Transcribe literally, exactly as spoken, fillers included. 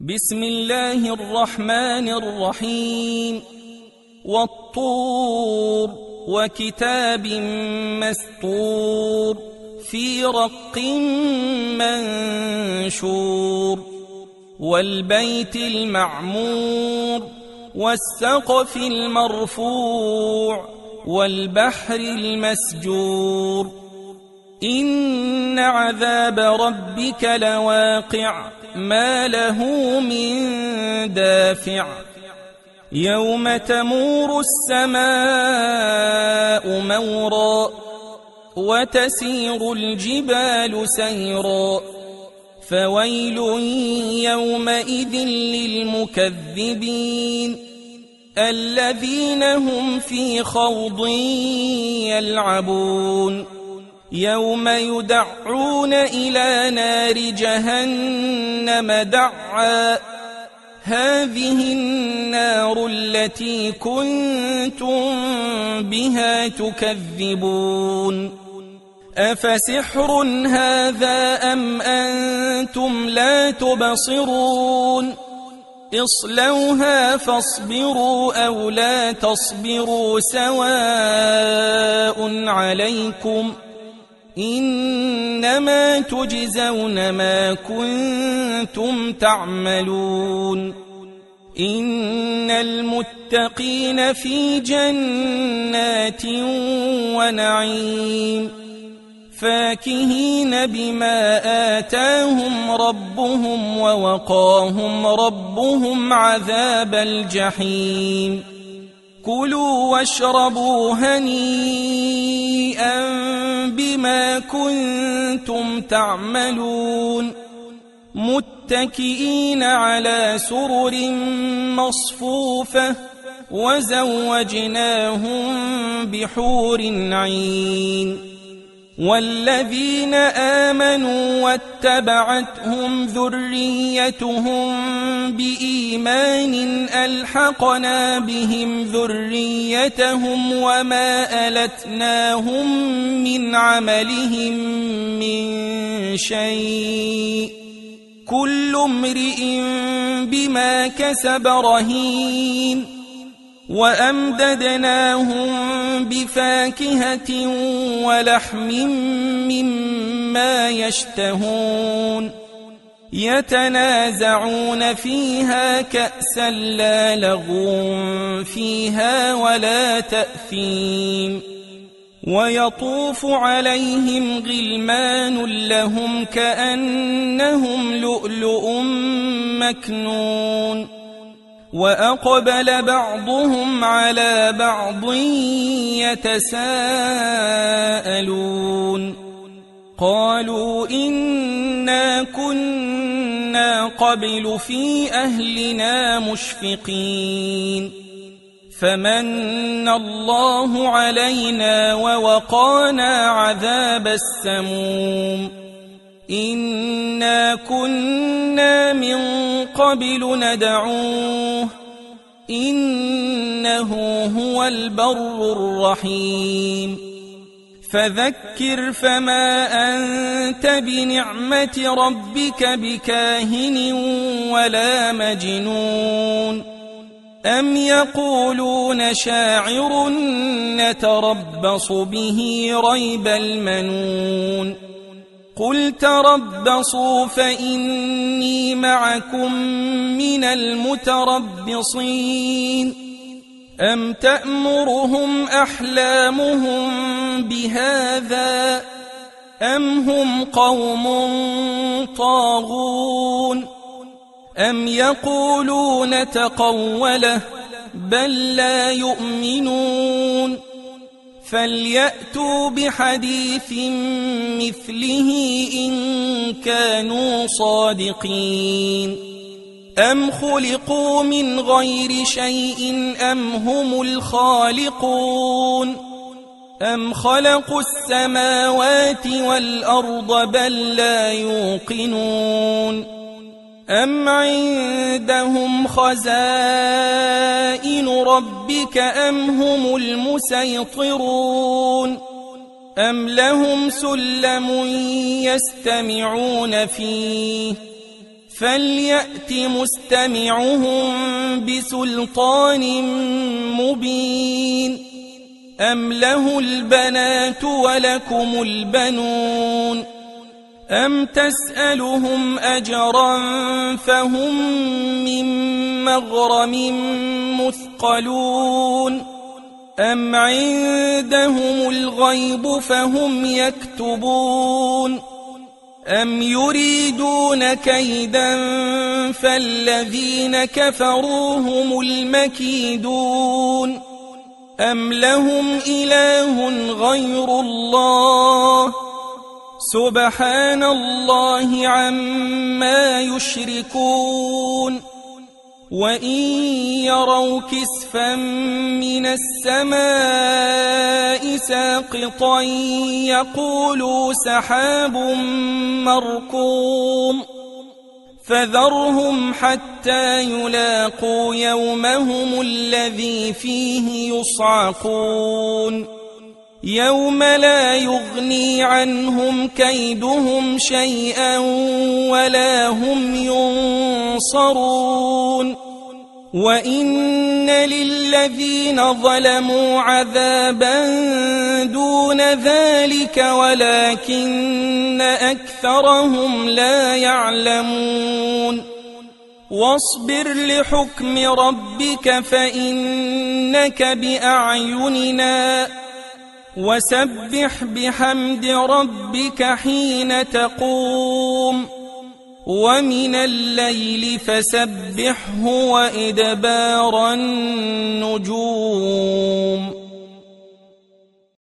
بسم الله الرحمن الرحيم. والطور وكتاب مسطور في رق منشور والبيت المعمور والسقف المرفوع والبحر المسجور إن عذاب ربك لواقع ما له من دافع يوم تمور السماء مورا وتسير الجبال سيرا فويل يومئذ للمكذبين الذين هم في خوض يلعبون يوم يدعون إلى نار جهنم دعا هذه النار التي كنتم بها تكذبون أفسحر هذا أم أنتم لا تبصرون اصلوها فاصبروا أو لا تصبروا سواء عليكم إنما تجزون ما كنتم تعملون إن المتقين في جنات ونعيم فاكهين بما آتاهم ربهم ووقاهم ربهم عذاب الجحيم كلوا واشربوا هنيئا بما كنتم تعملون متكئين على سرر مصفوفة وزوجناهم بحور عين والذين آمنوا واتبعتهم ذريتهم بإيمان ألحقنا بهم ذريتهم وما ألتناهم من عملهم من شيء كل امرئ بما كسب رهين وأمددناهم بفاكهة ولحم مما يشتهون يتنازعون فيها كأسا لا لغو فيها ولا تأثيم ويطوف عليهم غلمان لهم كأنهم لؤلؤ مكنون وأقبل بعضهم على بعض يتساءلون قالوا إنا كنا قبل في أهلنا مشفقين فمن الله علينا ووقانا عذاب السموم إنا كنا من قبل ندعوه إنه هو البر الرحيم فذكر فما أنت بنعمة ربك بكاهن ولا مجنون أم يقولون شاعر نتربص به ريب المنون قل تربصوا فإني معكم من المتربصين أم تأمرهم أحلامهم بهذا أم هم قوم طاغون أم يقولون تقوله بل لا يؤمنون فليأتوا بحديث مثله إن كانوا صادقين أم خلقوا من غير شيء أم هم الخالقون أم خلقوا السماوات والأرض بل لا يوقنون أم عندهم خزائن ربك أم هم المسيطرون أم لهم سلم يستمعون فيه فليأت مستمعهم بسلطان مبين أم له البنات ولكم البنون أم تسألهم أجرا فهم من مغرم مثقلون أم عندهم الغيب فهم يكتبون أم يريدون كيدا فالذين كفروا هم المكيدون أم لهم إله غير الله سبحان الله عما يشركون وإن يروا كسفا من السماء ساقطا يقولوا سحاب مركوم فذرهم حتى يلاقوا يومهم الذي فيه يصعقون يوم لا يغني عنهم كيدهم شيئا ولا هم ينصرون وإن للذين ظلموا عذابا دون ذلك ولكن أكثرهم لا يعلمون واصبر لحكم ربك فإنك بأعيننا وسبح بحمد ربك حين تقوم ومن الليل فسبحه وإدبار النجوم